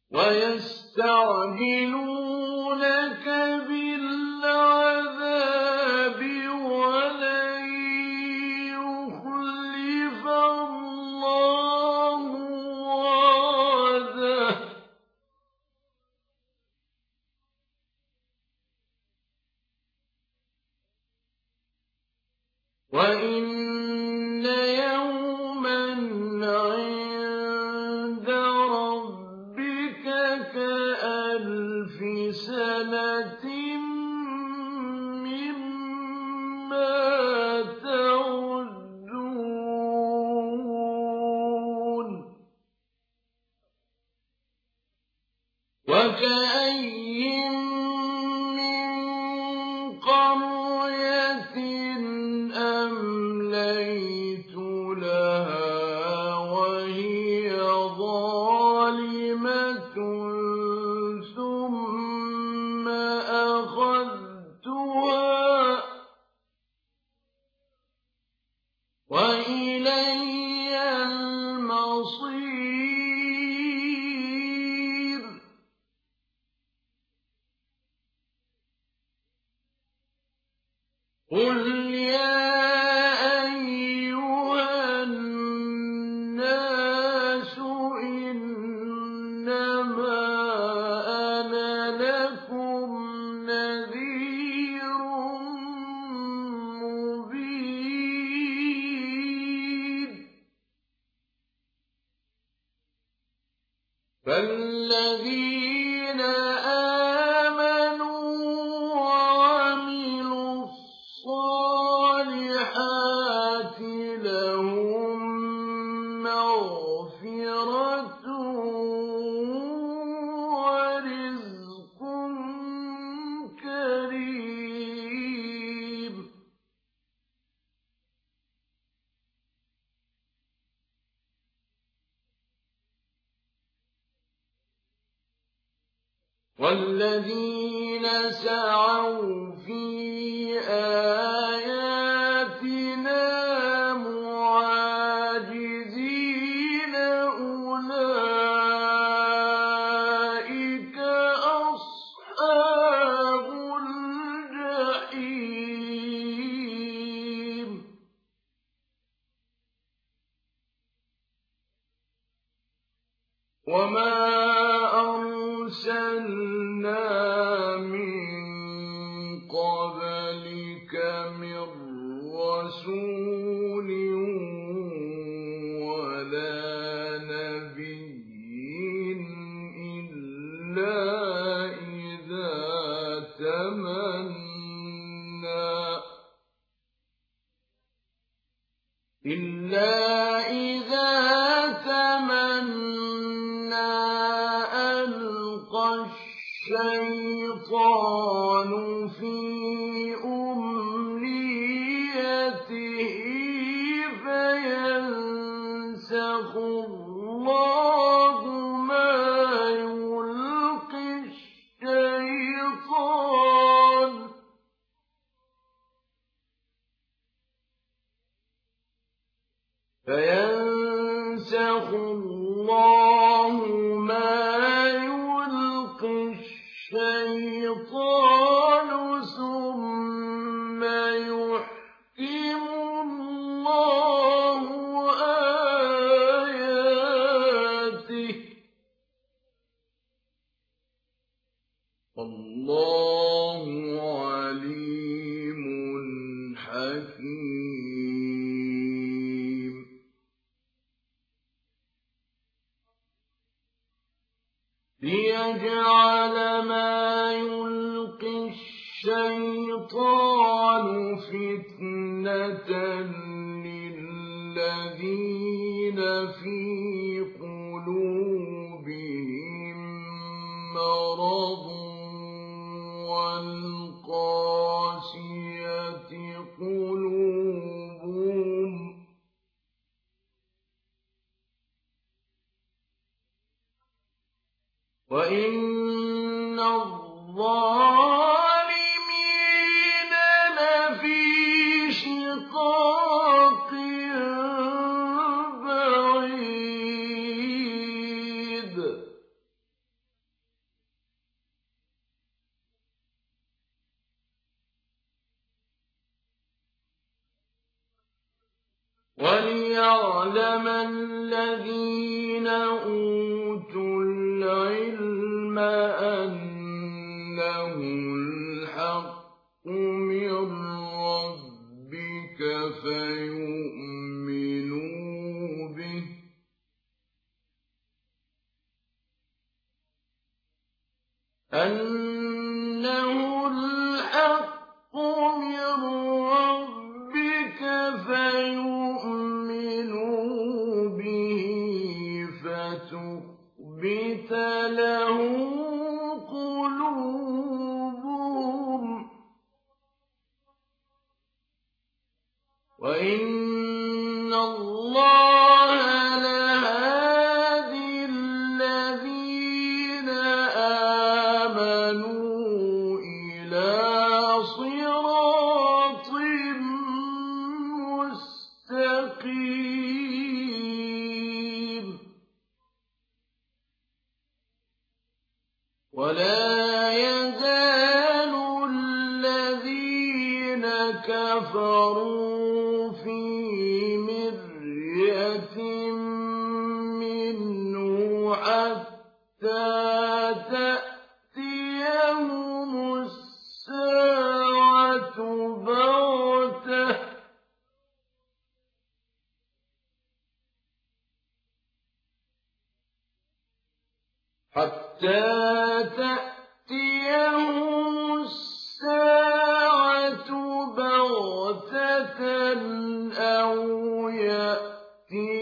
ويستعجلونك بالعذاب ولن يخلف الله وعده وإن يوما عند ربك كألف سنة مما تعدون وكأين من قرية أمليت لها وهي ظالمة ثم أخذتها وإلي المصير قل يا أيها الناس إنما أنا لكم نذير مبين فالذين آمنوا وعملوا الصالحات لهم مغفرة ورزق كريم والذين سعوا في آياتنا معاجزين أولئك أصحاب الجحيم وما أرسلنا من قبلك من رسول ولا نبي إلا إذا تمنى ألقى الشيطان في أمنيته فينسخ الله ما يلقي الشيطان ثم يحكم الله آياته والله عليم حكيم ليجعل ما يلقي الشيطان فتنة للذين في قلوبهم مرض والقاسية قلوبهم وإن الظالمين لفي شقاق بعيد وليعلم الذين أوتوا العلم أنه الحق من ربك فيؤمنوا به أنه الحق من ربك فيؤمنوا به فتخبت له قلوبهم وإن الله لهادي الذين آمنوا إلى صراط مستقيم ولا يزال الذين كفروا في مرية منه حتى تأتيهم الساعة بغتة أو يأتي